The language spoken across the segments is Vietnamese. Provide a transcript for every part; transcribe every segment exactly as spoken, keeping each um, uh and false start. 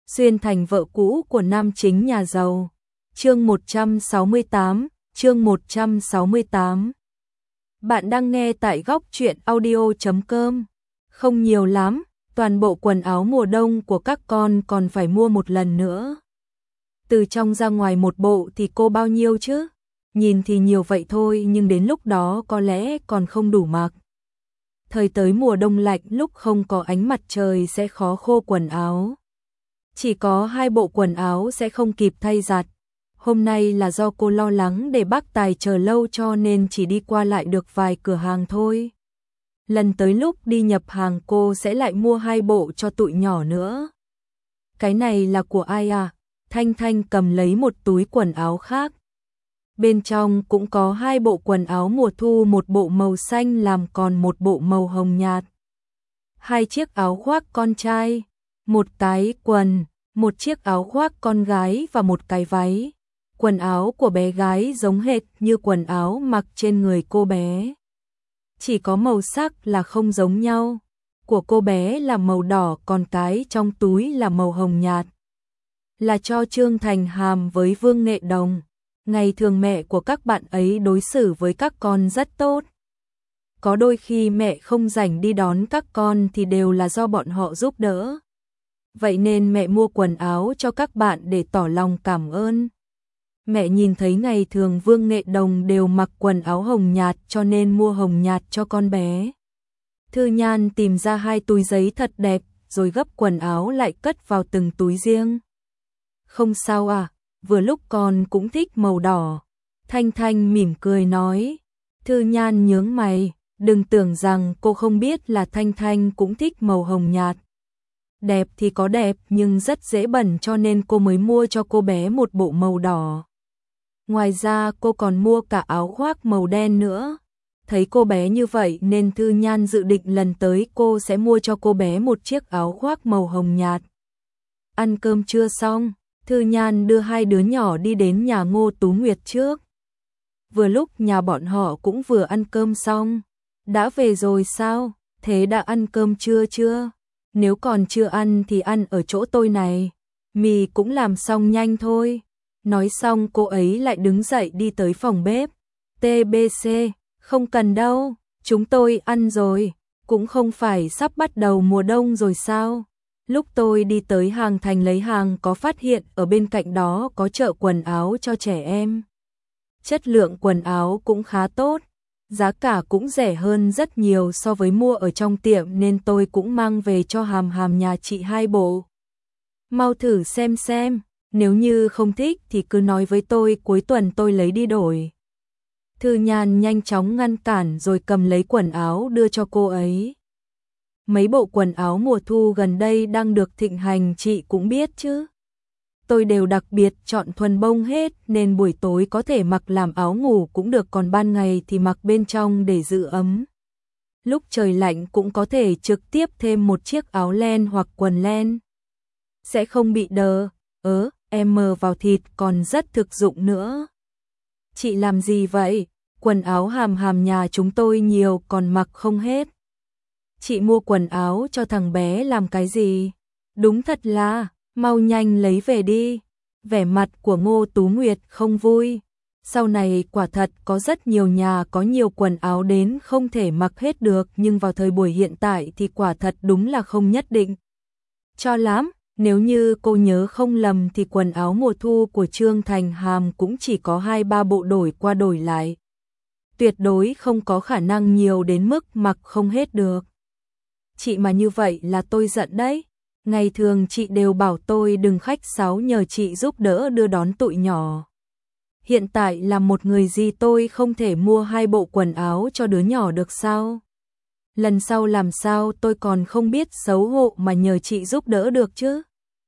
xuyên thành vợ cũ của nam chính nhà giàu. Chương một trăm sáu mươi tám, chương một trăm sáu mươi tám. Bạn đang nghe tại góc truyện audio chấm com. Không nhiều lắm, toàn bộ quần áo mùa đông của các con còn phải mua một lần nữa. Từ trong ra ngoài một bộ thì cô bao nhiêu chứ? Nhìn thì nhiều vậy thôi nhưng đến lúc đó có lẽ còn không đủ mặc. Thời tới mùa đông lạnh lúc không có ánh mặt trời sẽ khó khô quần áo. Chỉ có hai bộ quần áo sẽ không kịp thay giặt. Hôm nay là do cô lo lắng để bác Tài chờ lâu cho nên chỉ đi qua lại được vài cửa hàng thôi. Lần tới lúc đi nhập hàng cô sẽ lại mua hai bộ cho tụi nhỏ nữa. Cái này là của ai à? Thanh Thanh cầm lấy một túi quần áo khác. Bên trong cũng có hai bộ quần áo mùa thu, một bộ màu xanh làm còn một bộ màu hồng nhạt. Hai chiếc áo khoác con trai, một cái quần, một chiếc áo khoác con gái và một cái váy. Quần áo của bé gái giống hệt như quần áo mặc trên người cô bé. Chỉ có màu sắc là không giống nhau. Của cô bé là màu đỏ còn cái trong túi là màu hồng nhạt. Là cho Trương Thành Hàm với Vương Nghệ Đồng. Ngày thường mẹ của các bạn ấy đối xử với các con rất tốt. Có đôi khi mẹ không rảnh đi đón các con thì đều là do bọn họ giúp đỡ. Vậy nên mẹ mua quần áo cho các bạn để tỏ lòng cảm ơn. Mẹ nhìn thấy ngày thường Vương Nghệ Đồng đều mặc quần áo hồng nhạt cho nên mua hồng nhạt cho con bé. Thư Nhan tìm ra hai túi giấy thật đẹp rồi gấp quần áo lại cất vào từng túi riêng. Không sao à, vừa lúc con cũng thích màu đỏ. Thanh Thanh mỉm cười nói. Thư Nhan nhướng mày, đừng tưởng rằng cô không biết là Thanh Thanh cũng thích màu hồng nhạt. Đẹp thì có đẹp nhưng rất dễ bẩn cho nên cô mới mua cho cô bé một bộ màu đỏ. Ngoài ra cô còn mua cả áo khoác màu đen nữa. Thấy cô bé như vậy nên Thư Nhan dự định lần tới cô sẽ mua cho cô bé một chiếc áo khoác màu hồng nhạt. Ăn cơm trưa xong, Thư Nhan đưa hai đứa nhỏ đi đến nhà Ngô Tú Nguyệt trước. Vừa lúc nhà bọn họ cũng vừa ăn cơm xong. Đã về rồi sao? Thế đã ăn cơm trưa chưa? Nếu còn chưa ăn thì ăn ở chỗ tôi này. Mì cũng làm xong nhanh thôi. Nói xong cô ấy lại đứng dậy đi tới phòng bếp. tê bê xê, không cần đâu, chúng tôi ăn rồi, cũng không phải sắp bắt đầu mùa đông rồi sao? Lúc tôi đi tới hàng thành lấy hàng có phát hiện ở bên cạnh đó có chợ quần áo cho trẻ em. Chất lượng quần áo cũng khá tốt, giá cả cũng rẻ hơn rất nhiều so với mua ở trong tiệm nên tôi cũng mang về cho Hàm Hàm nhà chị hai bộ. Mau thử xem xem. Nếu như không thích thì cứ nói với tôi, cuối tuần tôi lấy đi đổi. Thư Nhan nhanh chóng ngăn cản rồi cầm lấy quần áo đưa cho cô ấy. Mấy bộ quần áo mùa thu gần đây đang được thịnh hành chị cũng biết chứ. Tôi đều đặc biệt chọn thuần bông hết nên buổi tối có thể mặc làm áo ngủ cũng được, còn ban ngày thì mặc bên trong để giữ ấm. Lúc trời lạnh cũng có thể trực tiếp thêm một chiếc áo len hoặc quần len. Sẽ không bị đờ, ớ, em mờ vào thịt còn rất thực dụng nữa. Chị làm gì vậy? Quần áo Hàm Hàm nhà chúng tôi nhiều còn mặc không hết. Chị mua quần áo cho thằng bé làm cái gì? Đúng thật là, mau nhanh lấy về đi. Vẻ mặt của Ngô Tú Nguyệt không vui. Sau này quả thật có rất nhiều nhà có nhiều quần áo đến không thể mặc hết được, nhưng vào thời buổi hiện tại thì quả thật đúng là không nhất định. Cho lắm. Nếu như cô nhớ không lầm thì quần áo mùa thu của Trương Thành Hàm cũng chỉ có hai ba bộ đổi qua đổi lại. Tuyệt đối không có khả năng nhiều đến mức mặc không hết được. Chị mà như vậy là tôi giận đấy. Ngày thường chị đều bảo tôi đừng khách sáo nhờ chị giúp đỡ đưa đón tụi nhỏ. Hiện tại là một người gì tôi không thể mua hai bộ quần áo cho đứa nhỏ được sao? Lần sau làm sao tôi còn không biết xấu hổ mà nhờ chị giúp đỡ được chứ?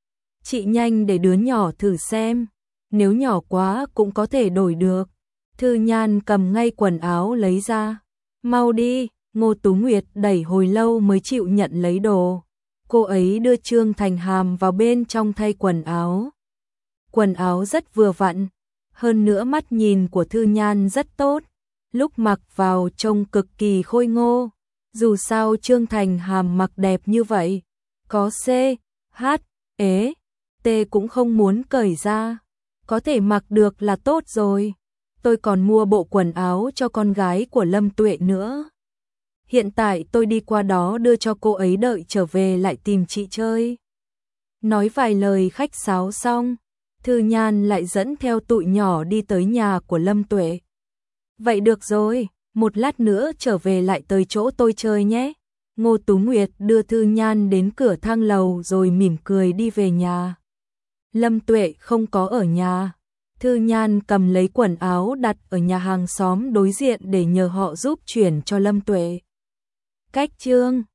Chị nhanh để đứa nhỏ thử xem, nếu nhỏ quá cũng có thể đổi được. Thư Nhan cầm ngay quần áo lấy ra. Mau đi, Ngô Tú Nguyệt đẩy hồi lâu mới chịu nhận lấy đồ. Cô ấy đưa Trương Thành Hàm vào bên trong thay quần áo. Quần áo rất vừa vặn, hơn nữa mắt nhìn của Thư Nhan rất tốt. Lúc mặc vào trông cực kỳ khôi ngô. Dù sao Trương Thành Hàm mặc đẹp như vậy, có C, H, ế, tê cũng không muốn cởi ra. Có thể mặc được là tốt rồi. Tôi còn mua bộ quần áo cho con gái của Lâm Tuệ nữa. Hiện tại tôi đi qua đó đưa cho cô ấy, đợi trở về lại tìm chị chơi. Nói vài lời khách sáo xong, Thư Nhan lại dẫn theo tụi nhỏ đi tới nhà của Lâm Tuệ. Vậy được rồi, một lát nữa trở về lại tới chỗ tôi chơi nhé. Ngô Tú Nguyệt đưa Thư Nhan đến cửa thang lầu rồi mỉm cười đi về nhà. Lâm Tuệ không có ở nhà. Thư Nhan cầm lấy quần áo đặt ở nhà hàng xóm đối diện để nhờ họ giúp chuyển cho Lâm Tuệ. Cách chương